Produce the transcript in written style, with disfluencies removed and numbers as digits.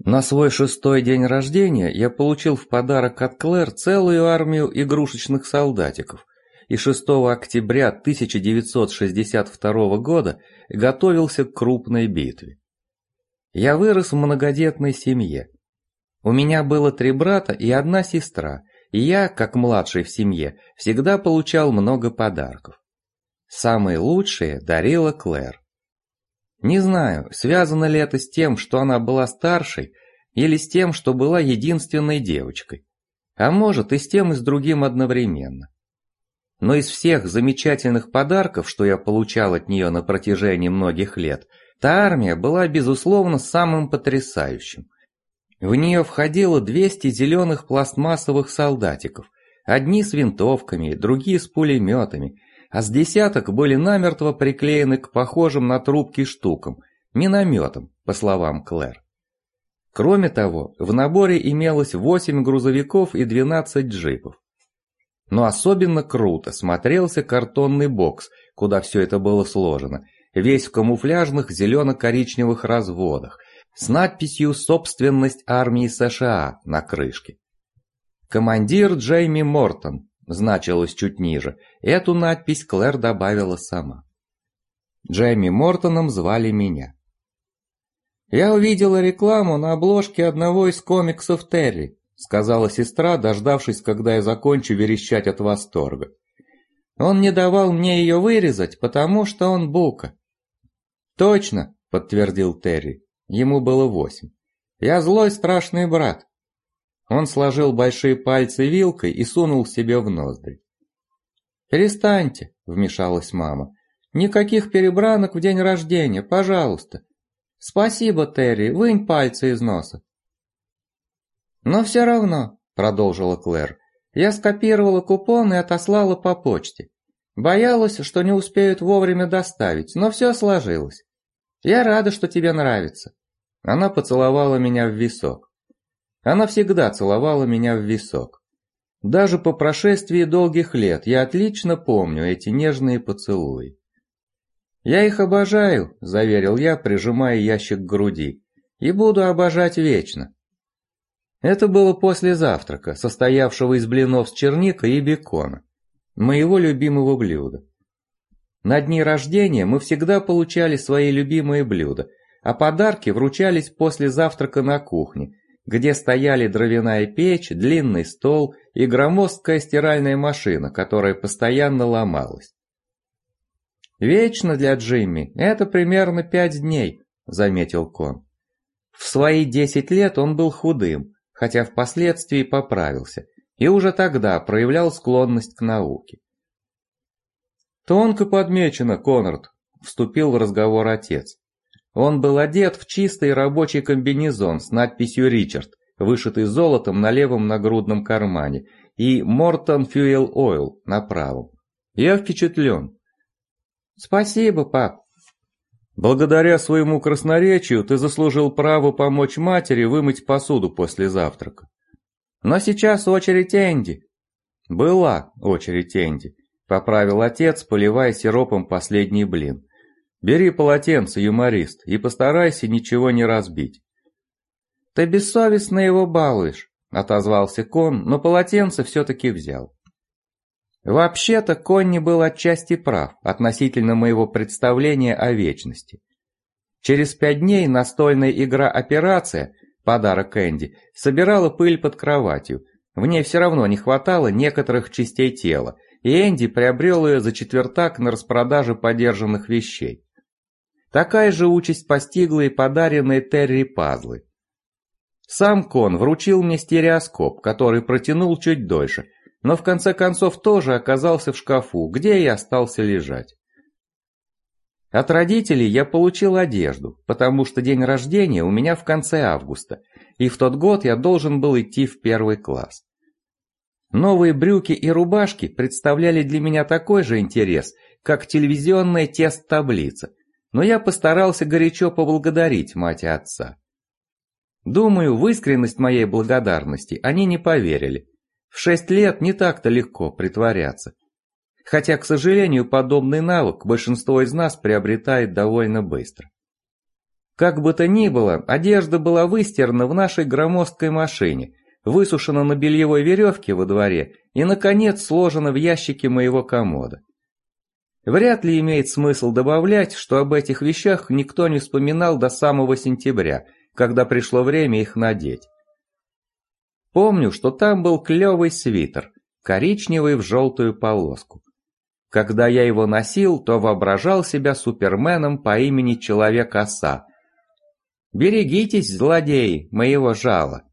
На свой 6-й день рождения я получил в подарок от Клэр целую армию игрушечных солдатиков, и 6 октября 1962 года готовился к крупной битве. Я вырос в многодетной семье. У меня было 3 брата и 1 сестра, и я, как младший в семье, всегда получал много подарков. Самые лучшие дарила Клэр. Не знаю, связано ли это с тем, что она была старшей, или с тем, что была единственной девочкой. А может, и с тем, и с другим одновременно. Но из всех замечательных подарков, что я получал от нее на протяжении многих лет, та армия была, безусловно, самым потрясающим. В нее входило 200 зеленых пластмассовых солдатиков, одни с винтовками, другие с пулеметами, а с десяток были намертво приклеены к похожим на трубки штукам, минометам, по словам Клэр. Кроме того, в наборе имелось 8 грузовиков и 12 джипов. Но особенно круто смотрелся картонный бокс, куда все это было сложено, весь в камуфляжных зелено-коричневых разводах, с надписью «Собственность армии США» на крышке. «Командир Джейми Мортон» значилось чуть ниже, эту надпись Клэр добавила сама. Джейми Мортоном звали меня. «Я увидела рекламу на обложке одного из комиксов Терри», сказала сестра, дождавшись, когда я закончу верещать от восторга. «Он не давал мне ее вырезать, потому что он бука». «Точно», подтвердил Терри, ему было 8. «Я злой страшный брат». Он сложил большие пальцы вилкой и сунул себе в ноздри. «Перестаньте», вмешалась мама. «Никаких перебранок в день рождения, пожалуйста». «Спасибо, Терри, вынь пальцы из носа». «Но все равно», — продолжила Клэр, — «я скопировала купон и отослала по почте. Боялась, что не успеют вовремя доставить, но все сложилось. Я рада, что тебе нравится». Она поцеловала меня в висок. Она всегда целовала меня в висок. Даже по прошествии долгих лет я отлично помню эти нежные поцелуи. «Я их обожаю», — заверил я, прижимая ящик к груди, — «и буду обожать вечно». Это было после завтрака, состоявшего из блинов с черникой и бекона, моего любимого блюда. На дни рождения мы всегда получали свои любимые блюда, а подарки вручались после завтрака на кухне, где стояли дровяная печь, длинный стол и громоздкая стиральная машина, которая постоянно ломалась. «Вечно для Джимми – это примерно 5 дней», – заметил Кон. В свои 10 лет он был худым, хотя впоследствии поправился, и уже тогда проявлял склонность к науке. «Тонко подмечено, Конрад», – вступил в разговор отец. Он был одет в чистый рабочий комбинезон с надписью «Ричард», вышитый золотом на левом нагрудном кармане, и «Мортон Фьюэл Ойл» на правом. «Я впечатлен». «Спасибо, пап». «Благодаря своему красноречию ты заслужил право помочь матери вымыть посуду после завтрака». «Но сейчас очередь Энди». «Была очередь Энди», — поправил отец, поливая сиропом последний блин. «Бери полотенце, юморист, и постарайся ничего не разбить». «Ты бессовестно его балуешь», — отозвался Кон, но полотенце все-таки взял. Вообще-то Конни был отчасти прав относительно моего представления о вечности. Через 5 дней настольная игра «Операция», подарок Энди, собирала пыль под кроватью. В ней все равно не хватало некоторых частей тела, и Энди приобрел ее за четвертак на распродаже подержанных вещей. Такая же участь постигла и подаренные Терри пазлы. Сам Кон вручил мне стереоскоп, который протянул чуть дольше, но в конце концов тоже оказался в шкафу, где и остался лежать. От родителей я получил одежду, потому что день рождения у меня в конце августа, и в тот год я должен был идти в 1 класс. Новые брюки и рубашки представляли для меня такой же интерес, как телевизионная тест-таблица, но я постарался горячо поблагодарить мать и отца. Думаю, в искренность моей благодарности они не поверили. В 6 лет не так-то легко притворяться. Хотя, к сожалению, подобный навык большинство из нас приобретает довольно быстро. Как бы то ни было, одежда была выстирана в нашей громоздкой машине, высушена на бельевой веревке во дворе и, наконец, сложена в ящике моего комода. Вряд ли имеет смысл добавлять, что об этих вещах никто не вспоминал до самого сентября, когда пришло время их надеть. Помню, что там был клевый свитер, коричневый в желтую полоску. Когда я его носил, то воображал себя суперменом по имени Человек-оса. Берегитесь, злодеи, моего жала.